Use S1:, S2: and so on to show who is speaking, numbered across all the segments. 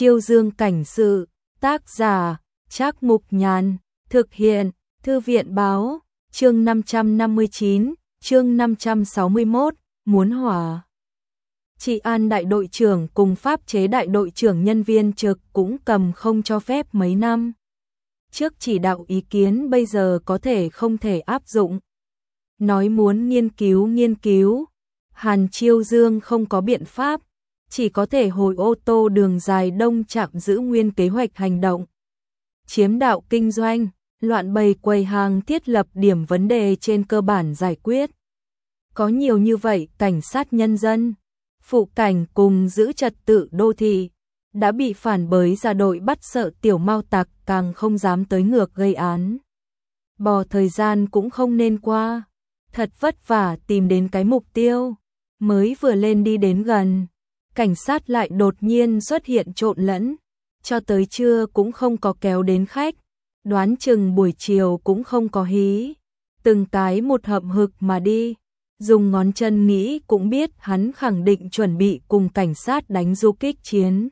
S1: Chiêu Dương cảnh sự, tác giả, Trác Mục Nhàn, thực hiện, Thư viện báo, chương 559, chương 561, muốn hỏa. Trị an đại đội trưởng cùng pháp chế đại đội trưởng nhân viên trực cũng cầm không cho phép mấy năm. Trước chỉ đạo ý kiến bây giờ có thể không thể áp dụng. Nói muốn nghiên cứu, Hàn Chiêu Dương không có biện pháp, chỉ có thể hồi ô tô đường dài đông trạm giữ nguyên kế hoạch hành động. Chiếm đạo kinh doanh, loạn bày quầy hàng thiết lập điểm vấn đề trên cơ bản giải quyết. Có nhiều như vậy cảnh sát nhân dân, phụ cảnh cùng giữ trật tự đô thị, đã bị phản bới ra đội bắt sợ tiểu mao tặc càng không dám tới ngược gây án. Bò thời gian cũng không nên qua, thật vất vả tìm đến cái mục tiêu, mới vừa lên đi đến gần. Cảnh sát lại đột nhiên xuất hiện trộn lẫn, cho tới trưa cũng không có kéo đến khách, đoán chừng buổi chiều cũng không có hí, từng cái một hậm hực mà đi, dùng ngón chân nghĩ cũng biết hắn khẳng định chuẩn bị cùng cảnh sát đánh du kích chiến.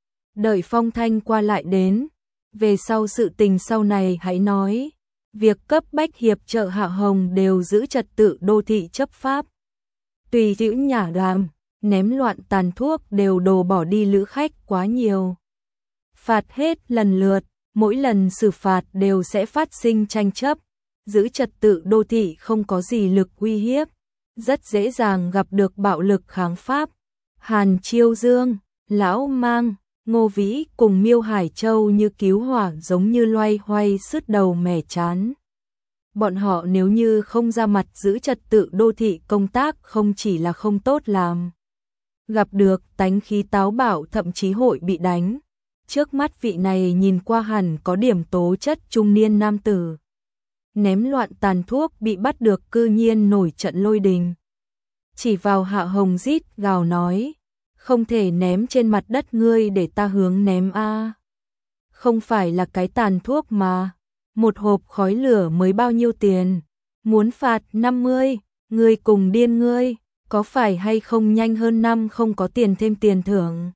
S1: Đợi phong thanh qua lại đến, về sau sự tình sau này hãy nói, việc cấp bách hiệp trợ Hạ Hồng đều giữ trật tự đô thị chấp pháp. Tùy hữu nhả đàm, ném loạn tàn thuốc đều đổ bỏ đi lữ khách quá nhiều. Phạt hết lần lượt, mỗi lần xử phạt đều sẽ phát sinh tranh chấp, giữ trật tự đô thị không có gì lực uy hiếp, rất dễ dàng gặp được bạo lực kháng pháp. Hàn Chiêu Dương, Lão Mang, Ngô Vĩ cùng Miêu Hải Châu như cứu hỏa giống như loay hoay sứt đầu mẻ chán. Bọn họ nếu như không ra mặt giữ trật tự đô thị công tác không chỉ là không tốt làm. Gặp được tánh khí táo bạo thậm chí hội bị đánh. Trước mắt vị này nhìn qua hẳn có điểm tố chất trung niên nam tử. Ném loạn tàn thuốc bị bắt được cư nhiên nổi trận lôi đình. Chỉ vào Hạ Hồng rít gào nói, không thể ném trên mặt đất ngươi để ta hướng ném a. Không phải là cái tàn thuốc mà, một hộp khói lửa mới bao nhiêu tiền, muốn phạt 50, ngươi cùng điên ngươi, có phải hay không nhanh hơn năm không có tiền thêm tiền thưởng.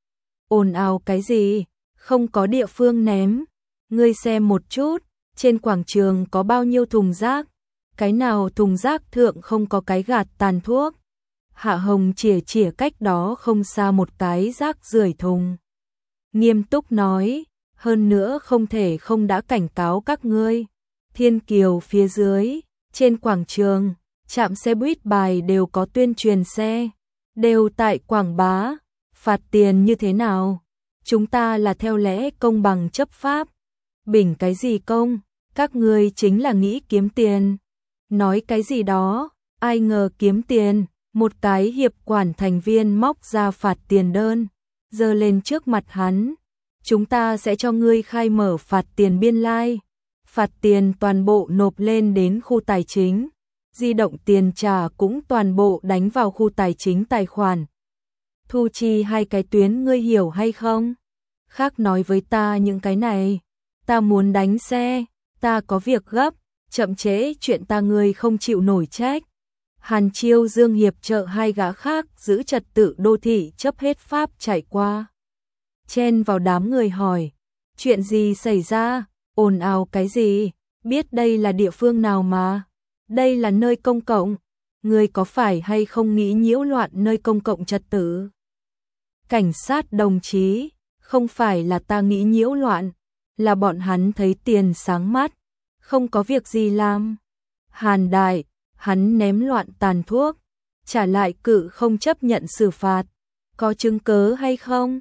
S1: Ồn ào cái gì, không có địa phương ném, ngươi xem một chút, trên quảng trường có bao nhiêu thùng rác, cái nào thùng rác thượng không có cái gạt tàn thuốc. Hạ Hồng chìa cách đó không xa một cái rác rưởi thùng. Nghiêm túc nói, hơn nữa không thể không đã cảnh cáo các ngươi. Thiên Kiều phía dưới, trên quảng trường, trạm xe buýt bài đều có tuyên truyền xe, đều tại quảng bá, phạt tiền như thế nào? Chúng ta là theo lẽ công bằng chấp pháp. Bình cái gì công, các ngươi chính là nghĩ kiếm tiền. Nói cái gì đó, ai ngờ kiếm tiền, một cái hiệp quản thành viên móc ra phạt tiền đơn, giơ lên trước mặt hắn. Chúng ta sẽ cho ngươi khai mở phạt tiền biên lai. Phạt tiền toàn bộ nộp lên đến khu tài chính. Di động tiền trả cũng toàn bộ đánh vào khu tài chính tài khoản. Thu chi hai cái tuyến ngươi hiểu hay không? Khác nói với ta những cái này. Ta muốn đánh xe, ta có việc gấp, chậm trễ chuyện ta ngươi không chịu nổi trách. Hàn Chiêu Dương hiệp trợ hai gã khác giữ trật tự đô thị chấp hết pháp chạy qua. Chen vào đám người hỏi, chuyện gì xảy ra, ồn ào cái gì, biết đây là địa phương nào mà, đây là nơi công cộng, người có phải hay không nghĩ nhiễu loạn nơi công cộng trật tự. Cảnh sát đồng chí, không phải là ta nghĩ nhiễu loạn, là bọn hắn thấy tiền sáng mắt, không có việc gì làm. Hàn Đại, hắn ném loạn tàn thuốc, trả lại cự không chấp nhận xử phạt, có chứng cớ hay không?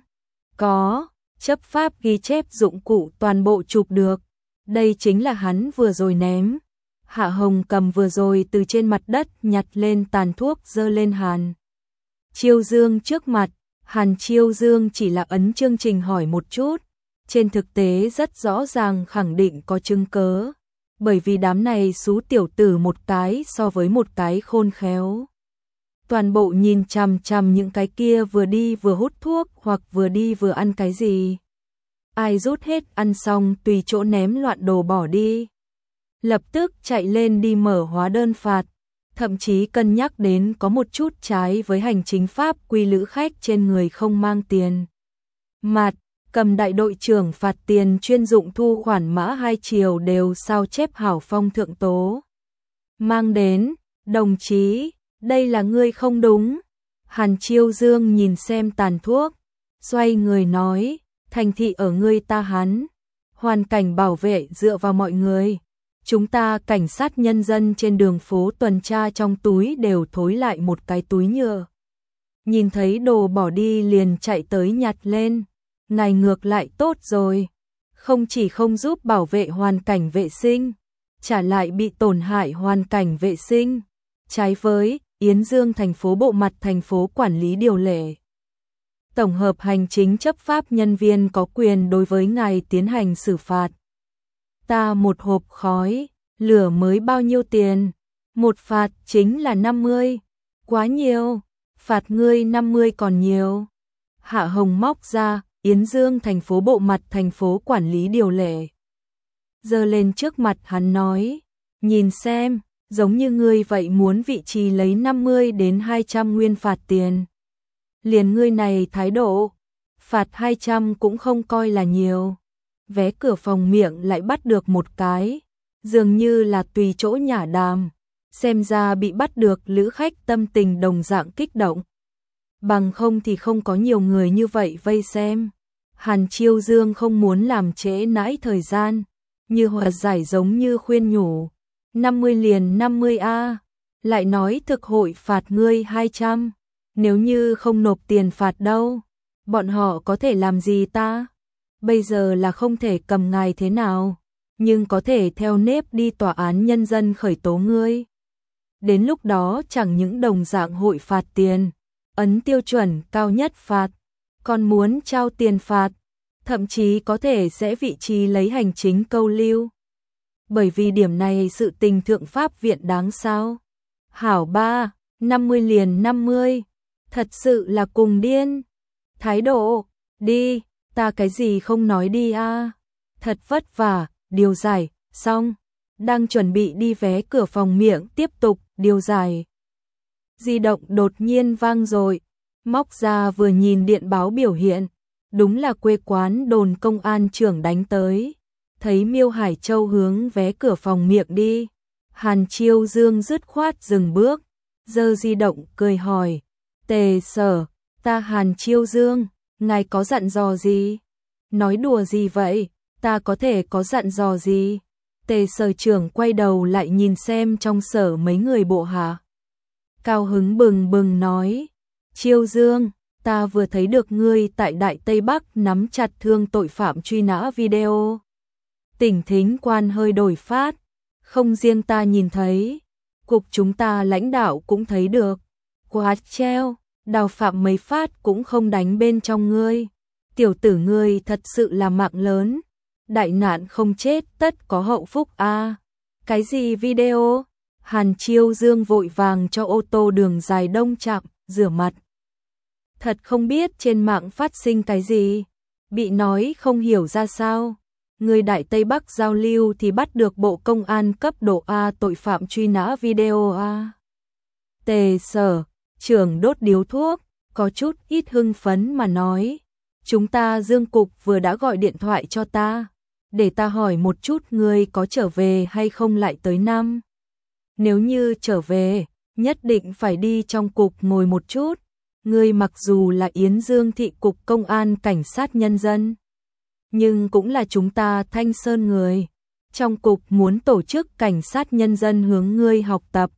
S1: Có, chấp pháp ghi chép dụng cụ toàn bộ chụp được, đây chính là hắn vừa rồi ném. Hạ Hồng cầm vừa rồi từ trên mặt đất nhặt lên tàn thuốc giơ lên Hàn Chiêu Dương trước mặt. Hàn Chiêu Dương chỉ là ấn chương trình hỏi một chút, trên thực tế rất rõ ràng khẳng định có chứng cớ, bởi vì đám này xú tiểu tử một cái so với một cái khôn khéo. Toàn bộ nhìn chằm chằm những cái kia vừa đi vừa hút thuốc hoặc vừa đi vừa ăn cái gì. Ai rút hết ăn xong tùy chỗ ném loạn đồ bỏ đi. Lập tức chạy lên đi mở hóa đơn phạt, thậm chí cân nhắc đến có một chút trái với hành chính pháp quy lữ khách trên người không mang tiền mặt, cầm đại đội trưởng phạt tiền chuyên dụng thu khoản mã 2 chiều đều sao chép hảo phong thượng tố. Mang đến, đồng chí, đây là ngươi không đúng. Hàn Chiêu Dương nhìn xem tàn thuốc, xoay người nói, thành thị ở ngươi ta hắn, hoàn cảnh bảo vệ dựa vào mọi người. Chúng ta cảnh sát nhân dân trên đường phố tuần tra trong túi đều thối lại một cái túi nhựa. Nhìn thấy đồ bỏ đi liền chạy tới nhặt lên. Ngài ngược lại tốt rồi. Không chỉ không giúp bảo vệ hoàn cảnh vệ sinh, trả lại bị tổn hại hoàn cảnh vệ sinh. Trái với Yến Dương thành phố bộ mặt thành phố quản lý điều lệ. Tổng hợp hành chính chấp pháp nhân viên có quyền đối với ngài tiến hành xử phạt. Ta một hộp khói, lửa mới bao nhiêu tiền? Một phạt chính là 50. Quá nhiều, phạt ngươi 50 còn nhiều. Hạ Hồng móc ra, Yến Dương thành phố bộ mặt thành phố quản lý điều lệ. Giơ lên trước mặt hắn nói, nhìn xem, giống như ngươi vậy muốn vị trì lấy 50 đến 200 nguyên phạt tiền. Liền ngươi này thái độ, phạt 200 cũng không coi là nhiều. Vé cửa phòng miệng lại bắt được một cái, dường như là tùy chỗ nhả đàm, xem ra bị bắt được lữ khách tâm tình đồng dạng kích động. Bằng không thì không có nhiều người như vậy vây xem. Hàn Chiêu Dương không muốn làm trễ nãi thời gian, như hòa giải giống như khuyên nhủ, 50 liền 50 a, lại nói thực hội phạt ngươi 200, nếu như không nộp tiền phạt đâu, bọn họ có thể làm gì ta? Bây giờ là không thể cầm ngài thế nào, nhưng có thể theo nếp đi tòa án nhân dân khởi tố ngươi. Đến lúc đó chẳng những đồng dạng hội phạt tiền, ấn tiêu chuẩn cao nhất phạt, còn muốn trao tiền phạt, thậm chí có thể sẽ vị trí lấy hành chính câu lưu. Bởi vì điểm này sự tình thượng pháp viện đáng sao? Hảo ba, 50 liền 50, thật sự là cùng điên. Thái độ, đi, ta cái gì không nói đi a. Thật vất vả, điều giải, xong, đang chuẩn bị đi vé cửa phòng miệng tiếp tục điều giải. Di động đột nhiên vang rồi, móc ra vừa nhìn điện báo biểu hiện, đúng là quê quán đồn công an trưởng đánh tới. Thấy Miêu Hải Châu hướng vé cửa phòng miệng đi, Hàn Chiêu Dương dứt khoát dừng bước, giơ di động cười hỏi, Tề Sở, ta Hàn Chiêu Dương, ngài có dặn dò gì? Nói đùa gì vậy, ta có thể có dặn dò gì? Tề Sở trưởng quay đầu lại nhìn xem trong sở mấy người bộ hạ. Cao hứng bừng bừng nói, Chiêu Dương, ta vừa thấy được ngươi tại Đại Tây Bắc nắm chặt thương tội phạm truy nã video. Tỉnh thính quan hơi đổi phát, không riêng ta nhìn thấy, cục chúng ta lãnh đạo cũng thấy được. Quá treo, đào phạm mấy phát cũng không đánh bên trong ngươi. Tiểu tử ngươi thật sự là mạng lớn, đại nạn không chết tất có hậu phúc a. Cái gì video? Hàn Chiêu Dương vội vàng cho ô tô đường dài đông chạm, rửa mặt. Thật không biết trên mạng phát sinh cái gì, bị nói không hiểu ra sao. Người Đại Tây Bắc giao lưu thì bắt được bộ công an cấp độ A tội phạm truy nã video A. Tề Sở, trưởng đốt điếu thuốc, có chút ít hưng phấn mà nói. Chúng ta Dương Cục vừa đã gọi điện thoại cho ta, để ta hỏi một chút ngươi có trở về hay không lại tới năm. Nếu như trở về, nhất định phải đi trong cục ngồi một chút. Ngươi mặc dù là Yến Dương thị cục công an cảnh sát nhân dân, nhưng cũng là chúng ta Thanh Sơn người. Trong cục muốn tổ chức cảnh sát nhân dân hướng ngươi học tập.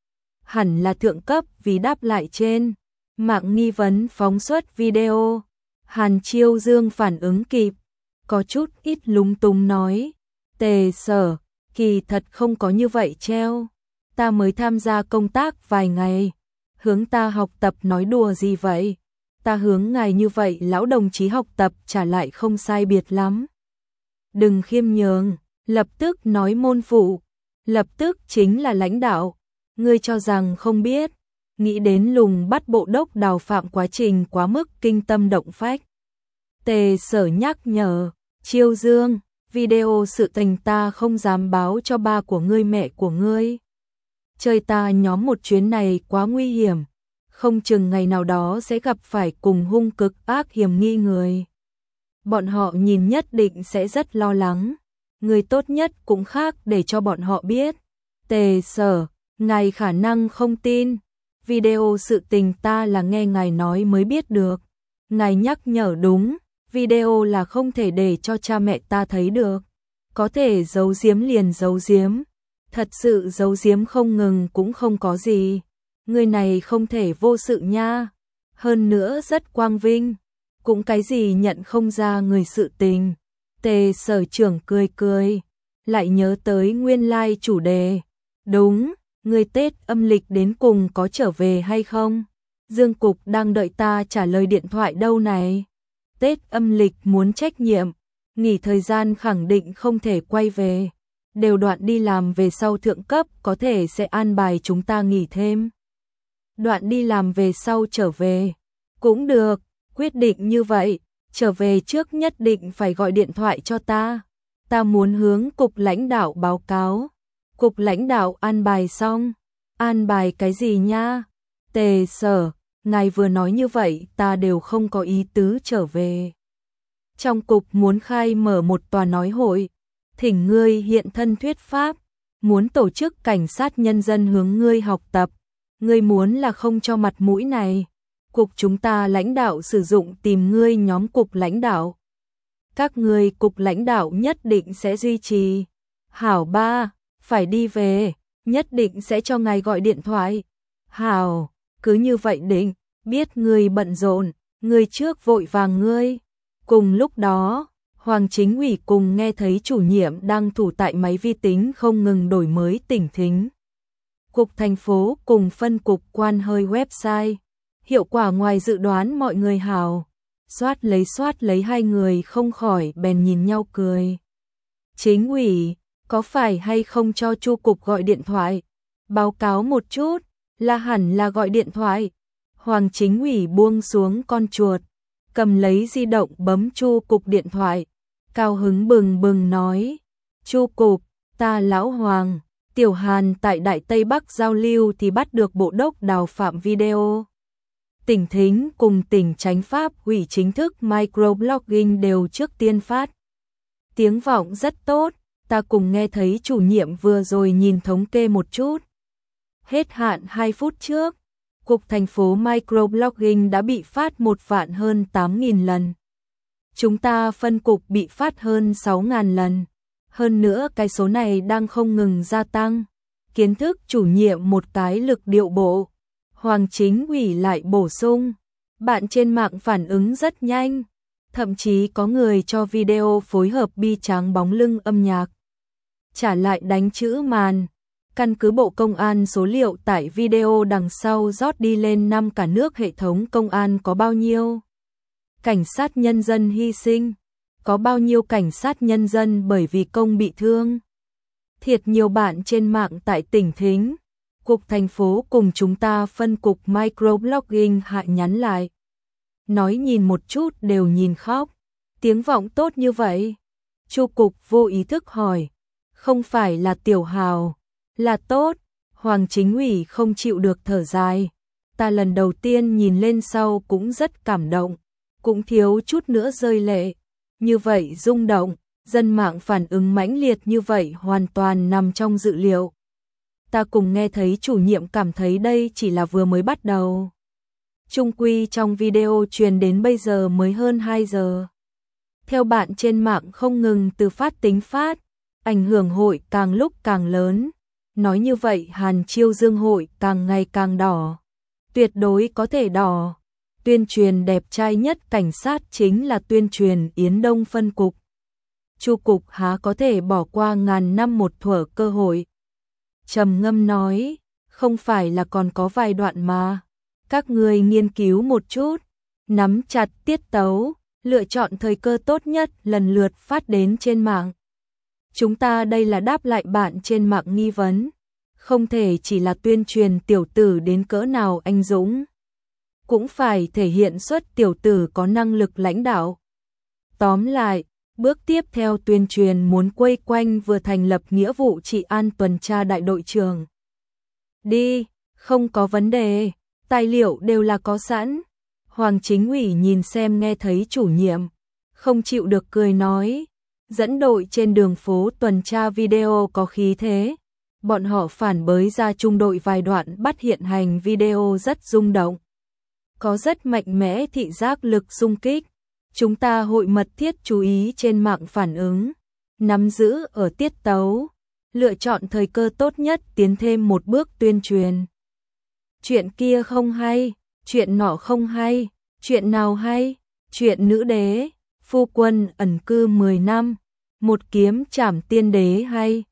S1: Hẳn là thượng cấp vì đáp lại trên mạng nghi vấn phóng xuất video. Hàn Chiêu Dương phản ứng kịp, có chút ít lúng túng nói, Tề Sở, kỳ thật không có như vậy treo. Ta mới tham gia công tác vài ngày, hướng ta học tập nói đùa gì vậy? Ta hướng ngài như vậy lão đồng chí học tập trả lại không sai biệt lắm. Đừng khiêm nhường, lập tức nói môn phụ, lập tức chính là lãnh đạo. Ngươi cho rằng không biết, nghĩ đến lùng bắt bộ đốc đào phạm quá trình quá mức kinh tâm động phách. Tề Sở nhắc nhở, Chiêu Dương, video sự tình ta không dám báo cho ba của ngươi mẹ của ngươi. Chơi ta nhóm một chuyến này quá nguy hiểm, không chừng ngày nào đó sẽ gặp phải cùng hung cực ác hiểm nghi người. bọn họ nhìn nhất định sẽ rất lo lắng. Người tốt nhất cũng khác để cho bọn họ biết. Tề Sở, ngài khả năng không tin. Video sự tình ta là nghe ngài nói mới biết được. Ngài nhắc nhở đúng, video là không thể để cho cha mẹ ta thấy được. Có thể giấu giếm liền giấu giếm. Thật sự giấu giếm không ngừng cũng không có gì. Người này không thể vô sự nha. Hơn nữa rất quang vinh. Cũng cái gì nhận không ra người sự tình. Tề Sở trưởng cười cười. Lại nhớ tới nguyên lai chủ đề. Đúng, người Tết âm lịch đến cùng có trở về hay không? Dương Cục đang đợi ta trả lời điện thoại đâu này. Tết âm lịch muốn trách nhiệm. Nghỉ thời gian khẳng định không thể quay về. Đều đoạn đi làm về sau thượng cấp có thể sẽ an bài chúng ta nghỉ thêm. Đoạn đi làm về sau trở về. Cũng được, quyết định như vậy. Trở về trước nhất định phải gọi điện thoại cho ta. Ta muốn hướng cục lãnh đạo báo cáo. Cục lãnh đạo an bài xong. An bài cái gì nha? Tề Sở, ngài vừa nói như vậy ta đều không có ý tứ trở về. Trong cục muốn khai mở một tòa nói hội. Thỉnh ngươi hiện thân thuyết pháp. Muốn tổ chức cảnh sát nhân dân hướng ngươi học tập. Ngươi muốn là không cho mặt mũi này. Cục chúng ta lãnh đạo sử dụng tìm ngươi nhóm cục lãnh đạo. Các ngươi cục lãnh đạo nhất định sẽ duy trì. Hảo ba, phải đi về, nhất định sẽ cho ngài gọi điện thoại. Hảo, cứ như vậy định, biết ngươi bận rộn, ngươi trước vội vàng ngươi. Cùng lúc đó, Hoàng Chính ủy cùng nghe thấy chủ nhiệm đang thủ tại máy vi tính không ngừng đổi mới tỉnh thính. Cục thành phố cùng phân cục quan hơi website. Hiệu quả ngoài dự đoán mọi người hào. Soát lấy hai người không khỏi bèn nhìn nhau cười. Chính ủy, có phải hay không cho Chu cục gọi điện thoại? Báo cáo một chút, là hẳn là gọi điện thoại. Hoàng Chính ủy buông xuống con chuột, cầm lấy di động bấm Chu cục điện thoại. Cao hứng bừng bừng nói, Chu cục, ta lão Hoàng, Tiểu Hàn tại Đại Tây Bắc giao lưu thì bắt được bộ đốc đào phạm video. Tỉnh Thính cùng tỉnh Chánh Pháp ủy chính thức microblogging đều trước tiên phát. Tiếng vọng rất tốt, ta cùng nghe thấy chủ nhiệm vừa rồi nhìn thống kê một chút. Hết hạn 2 phút trước, Cục thành phố microblogging đã bị phát 1 vạn hơn 8.000 lần. Chúng ta phân cục bị phát hơn 6.000 lần. Hơn nữa cái số này đang không ngừng gia tăng. Kiến thức chủ nhiệm một cái lực điệu bộ. Hoàng Chính ủy lại bổ sung. Bạn trên mạng phản ứng rất nhanh. Thậm chí có người cho video phối hợp bi tráng bóng lưng âm nhạc. Trả lại đánh chữ màn. Căn cứ Bộ Công an số liệu tại video đằng sau rót đi lên năm cả nước hệ thống công an có bao nhiêu. Cảnh sát nhân dân hy sinh. Có bao nhiêu cảnh sát nhân dân bởi vì công bị thương. Thiệt nhiều bạn trên mạng tại tỉnh Thính. Cục thành phố cùng chúng ta phân cục microblogging hạ nhắn lại. Nói nhìn một chút đều nhìn khóc. Tiếng vọng tốt như vậy. Chu cục vô ý thức hỏi. Không phải là Tiểu Hào. Là tốt. Hoàng Chính ủy không chịu được thở dài. Ta lần đầu tiên nhìn lên sau cũng rất cảm động. Cũng thiếu chút nữa rơi lệ. Như vậy rung động. Dân mạng phản ứng mãnh liệt như vậy hoàn toàn nằm trong dự liệu. Ta cùng nghe thấy chủ nhiệm cảm thấy đây chỉ là vừa mới bắt đầu. Chung quy trong video truyền đến bây giờ mới hơn 2 giờ. Theo bạn trên mạng không ngừng từ phát tính phát, ảnh hưởng hội càng lúc càng lớn. Nói như vậy Hàn Chiêu Dương hội càng ngày càng đỏ. Tuyệt đối có thể đỏ. Tuyên truyền đẹp trai nhất cảnh sát chính là tuyên truyền Yến Đông phân cục. Chu cục há có thể bỏ qua ngàn năm một thuở cơ hội. Trầm ngâm nói, không phải là còn có vài đoạn mà. Các người nghiên cứu một chút, nắm chặt tiết tấu, lựa chọn thời cơ tốt nhất lần lượt phát đến trên mạng. Chúng ta đây là đáp lại bạn trên mạng nghi vấn. Không thể chỉ là tuyên truyền tiểu tử đến cỡ nào anh dũng. Cũng phải thể hiện xuất tiểu tử có năng lực lãnh đạo. Tóm lại, bước tiếp theo tuyên truyền muốn quây quanh vừa thành lập nghĩa vụ trị an tuần tra đại đội trưởng. Đi, không có vấn đề, tài liệu đều là có sẵn. Hoàng Chính ủy nhìn xem nghe thấy chủ nhiệm. không chịu được cười nói, dẫn đội trên đường phố tuần tra video có khí thế. Bọn họ phản bới ra trung đội vài đoạn bắt hiện hành video rất rung động. Có rất mạnh mẽ thị giác lực xung kích. Chúng ta hội mật thiết chú ý trên mạng phản ứng, nắm giữ ở tiết tấu, lựa chọn thời cơ tốt nhất tiến thêm một bước tuyên truyền. Chuyện kia không hay, chuyện nọ không hay, chuyện nào hay, chuyện nữ đế, phu quân ẩn cư 10 năm, một kiếm trảm tiên đế hay.